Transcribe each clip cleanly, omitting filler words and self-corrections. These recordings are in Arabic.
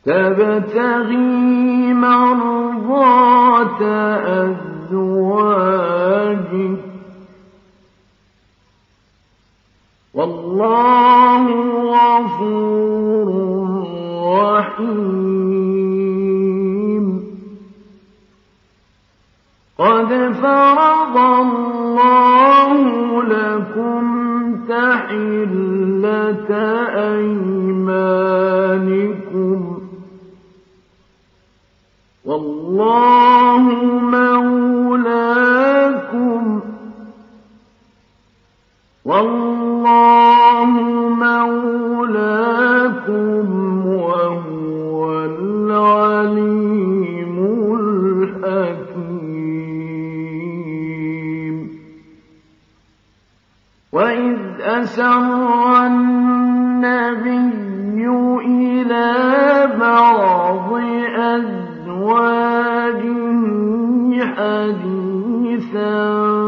تبتغي مرضات أزواجك والله غفور رحيم قد فرض الله لكم تحلة أيمانكم والله مولاكم وهو العليم الحكيم وإذ أسر النبي إلى بعض أزواجه حديثا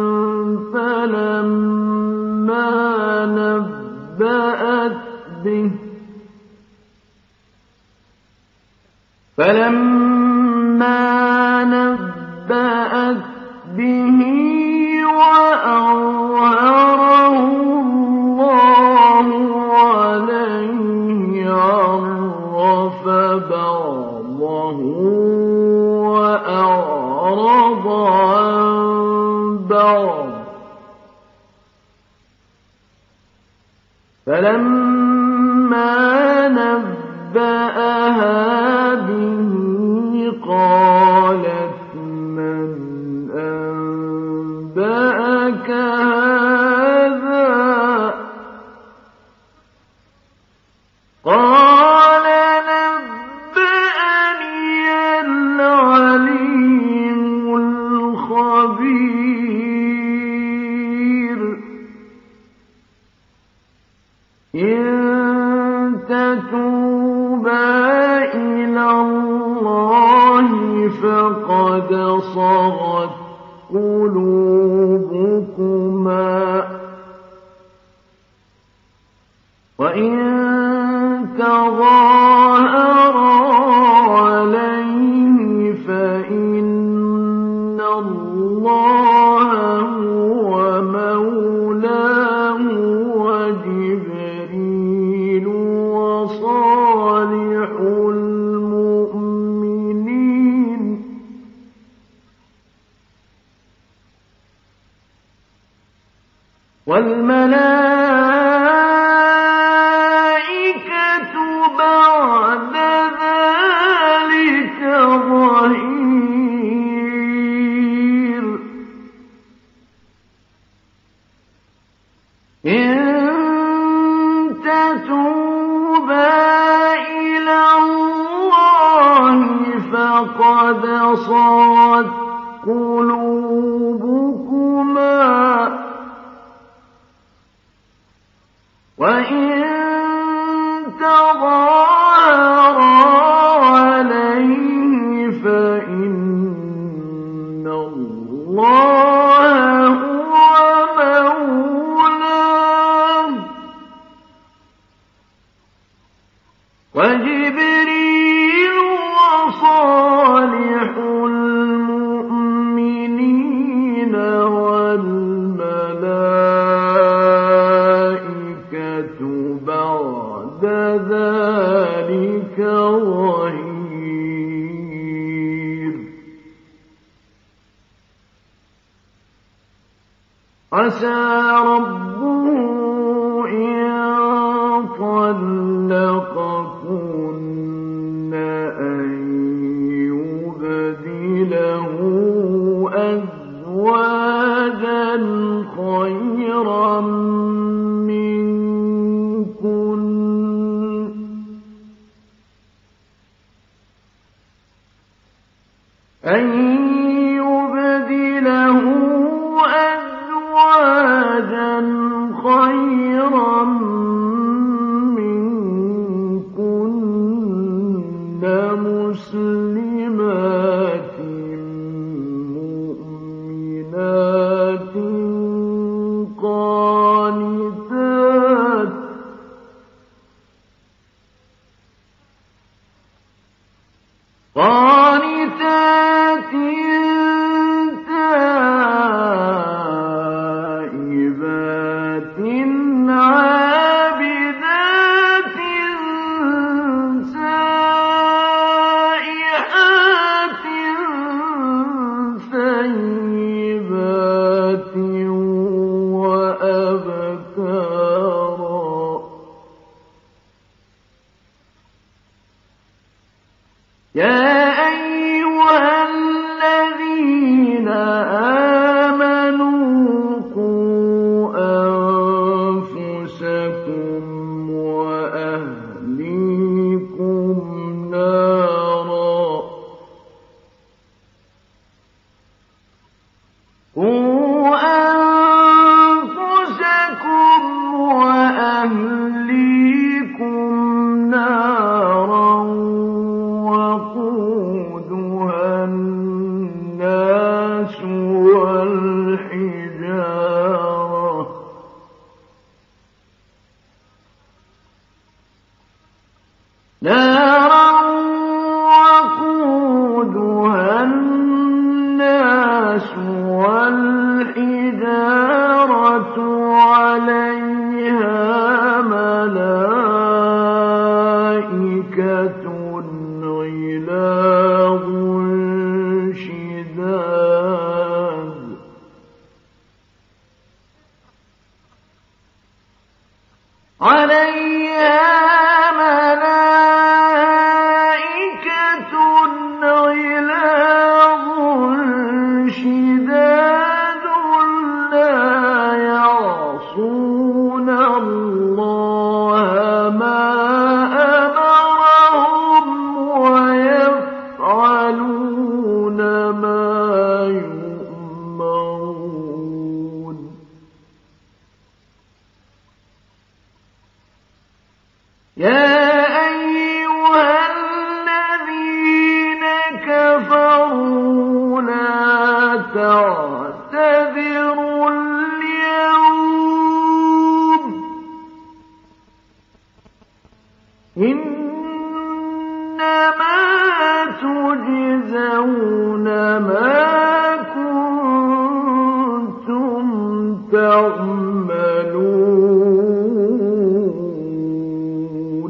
فلما نبأت به وأظهره الله عليه عرف بعضه وأعرض عن بعض فلما نبأها به قالت من أنبأك هذا قال نبأني العليم الخبير إن تتوبا إلى الله فقد صغت قلوبكما وإن تظاهرا عليه فإن الله هو مولاه وجبريل وصالح المؤمنين والملائكة بعد ذلك ظهير إن تتوبا إلى الله فقد صغت قلوبكما وإن تظاهرا عليه فإن الله هو مولاه وجبريل وصالح المؤمنين والملائكة بعد ذلك ظهير عسى ربه إن طلقكن أن يبدله أزواجا خيرا منكن خيرا منكن مسلمات مؤمنات قانتات تائبات عابدات سائحات ثيبات وأبكارا يا أيها الذين آمنوا قوا أنفسكم وأهليكم نارا وقودها الناس والحجارة عليها ملائكة غلاظ شداد لا يعصون الله ما أمرهم ويفعلون ما يؤمرون يا أيها الذين كفروا لا تعتذروا اليوم إنما تجزون ما كنتم تعملون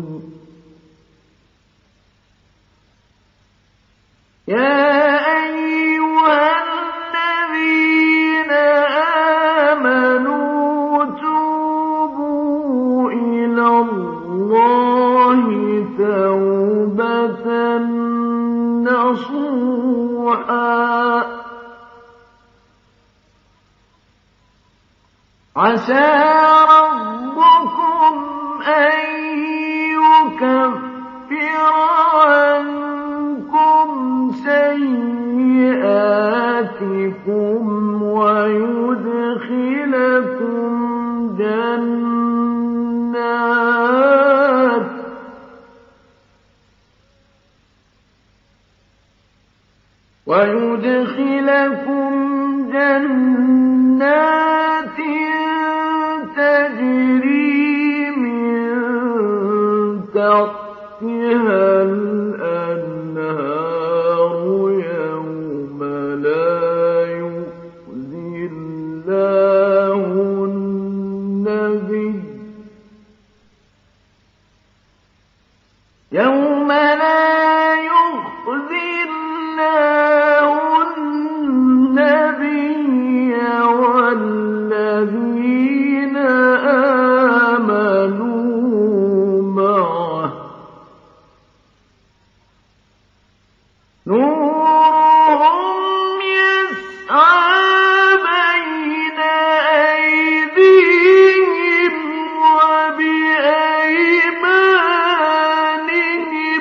يا أيها الذين آمنوا توبوا إلى الله توبة نصوحا عسى ربكم أن يكفر عنكم سيئاتكم ويدخلكم جنات تجري من تحتها الأنهار يوم لا يخزي الله النبي يوم لا يخزي الله النبي والذين آمنوا معه نورهم يسعى بين أيديهم وبأيمانهم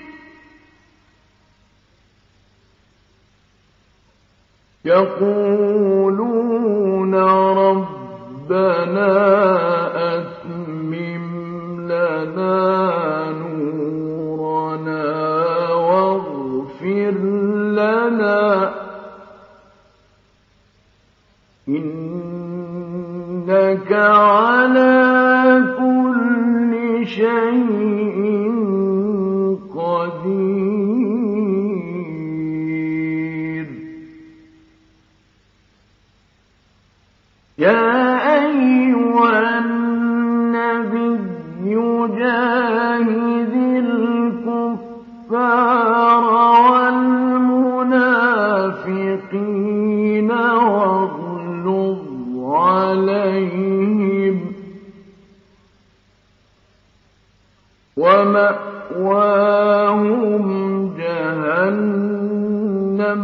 يقولون ربنا أتمم لنا نورنا واغفر لنا إنك على كل شيء قدير والمنافقين واغلظ عليهم ومأواهم جهنم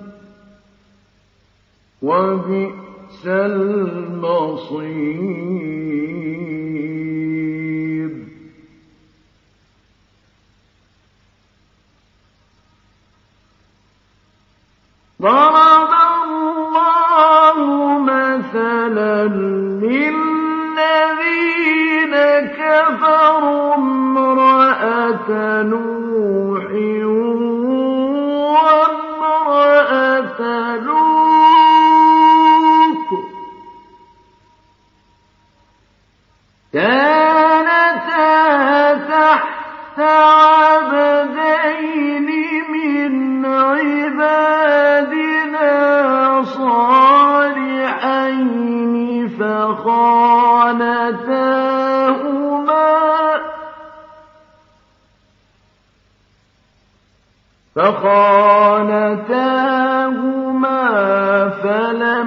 وبئس المصير ضرب الله مثلا للذين كفروا امرأة نوح وامرأة لوط كانتا تحت عبدين من عبادنا صالحين فخانتاهما فلم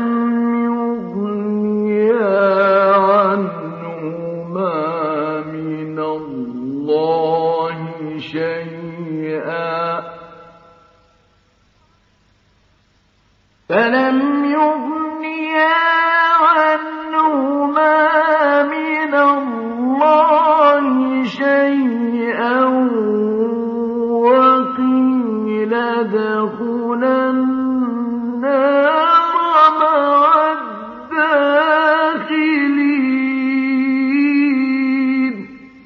يغنيا عنهما من الله شيئا وقيل ادخلا النار مع الداخلين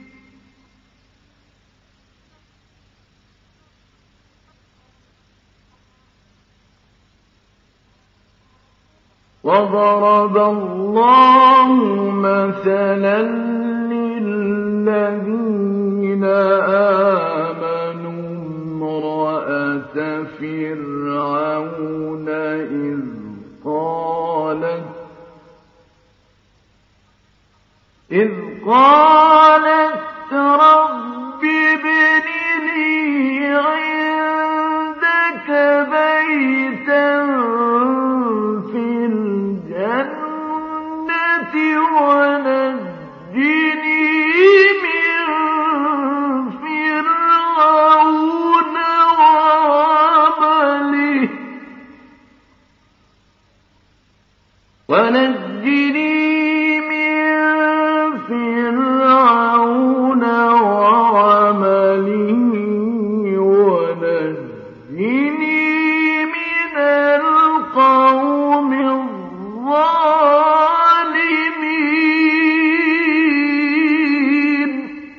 وضرب الله مثلا للذين آمنوا امرأة فرعون إذ قالت رب ابن لي عندك بيتا في الجنة ونجني من فرعون وعمله ونجني من القوم الظالمين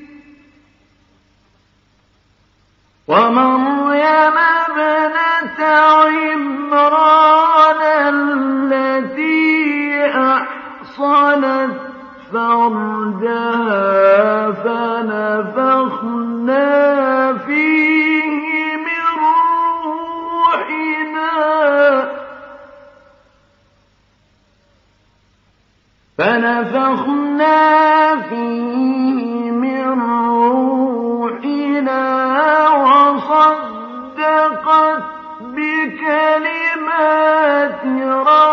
ومريم ابنة عمران التي أحصنت فرجها فنفخنا فيه من روحنا وصدقت بكلمات ربها